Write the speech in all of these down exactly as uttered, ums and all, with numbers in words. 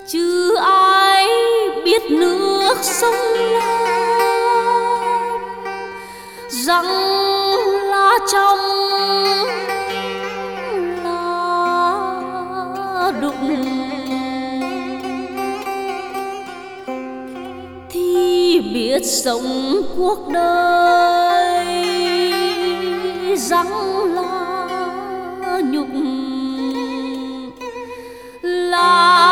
chứ ai biết nước sông Lam răng lá trong lá đụng thì biết sống cuộc đời răng lá nhục là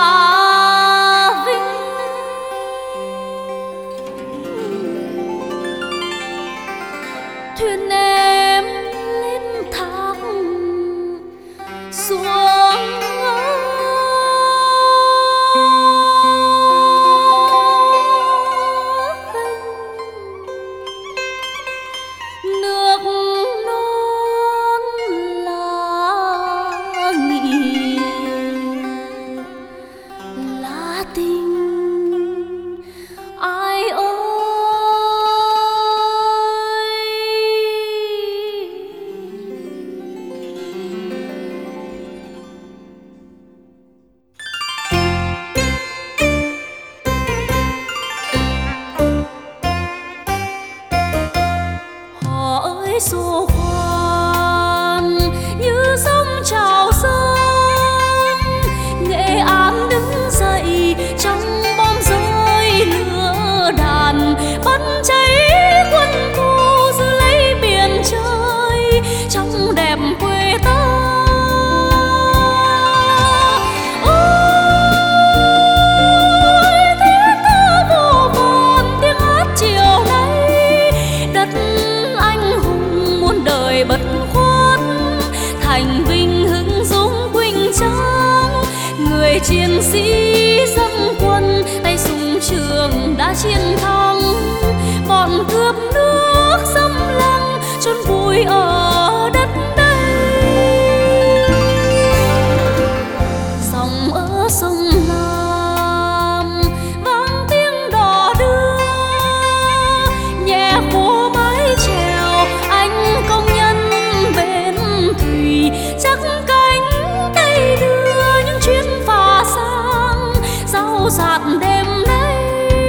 thuyền em lên thác xuống nước non là nghị là tình ai ơi. Xô khoan như sóng trào dâng, Nghệ An đứng dậy trong bom rơi lửa đạn bắn cháy quân thù giữ lấy biển trời trong đẹp quê ta. Ôi thiết tha vô vàn tiếng hát chiều nay, đất đời bất khuất thành vinh hưng dũng quỳnh trang. Người chiến sĩ dân quân tay súng trường đã chiến thắng, bọn cướp nước xâm lăng chôn vùi ở đất đây. Dòng ở sông Lam vang tiếng đò đưa, nhẹ khô mái chèo anh công nhân bên thủy chắc cánh tay đưa những chuyến phà sang rau rạt đêm nay.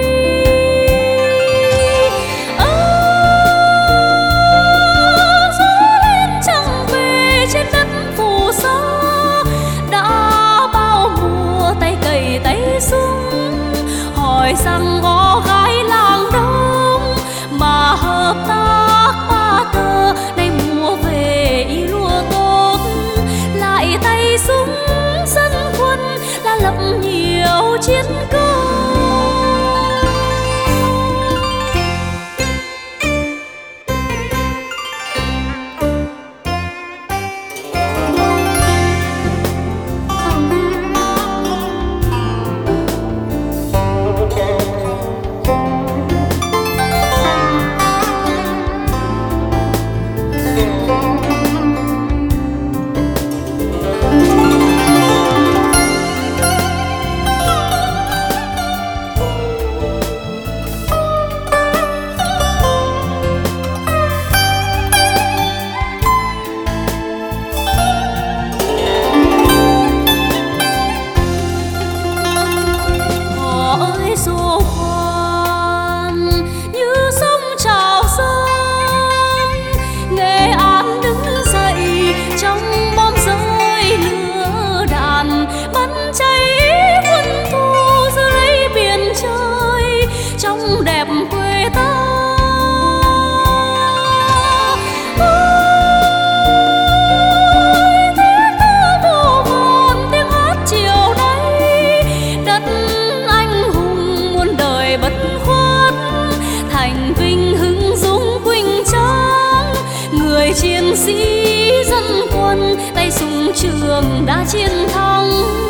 Gió lên chẳng về trên đất phù sa, đã bao mùa tay cày tay súng hỏi rằng có gái làng đông mà hợp tác ba tơ nay mùa về y lúa tốt, lại tay súng dân quân là lập nhiều chiến công. Xô khoan như sóng trào dâng, Nghệ An đứng dậy trong bom rơi lửa đạn bắn cháy quân thù giữ lấy biển trời trong đẹp quê ta. Ôi thiết tha vô vàn tiếng hát chiều nay, đất đời bất khuất thành vinh hưng dũng quỳnh trang. Người chiến sĩ dân quân tay súng trường đã chiến thắng,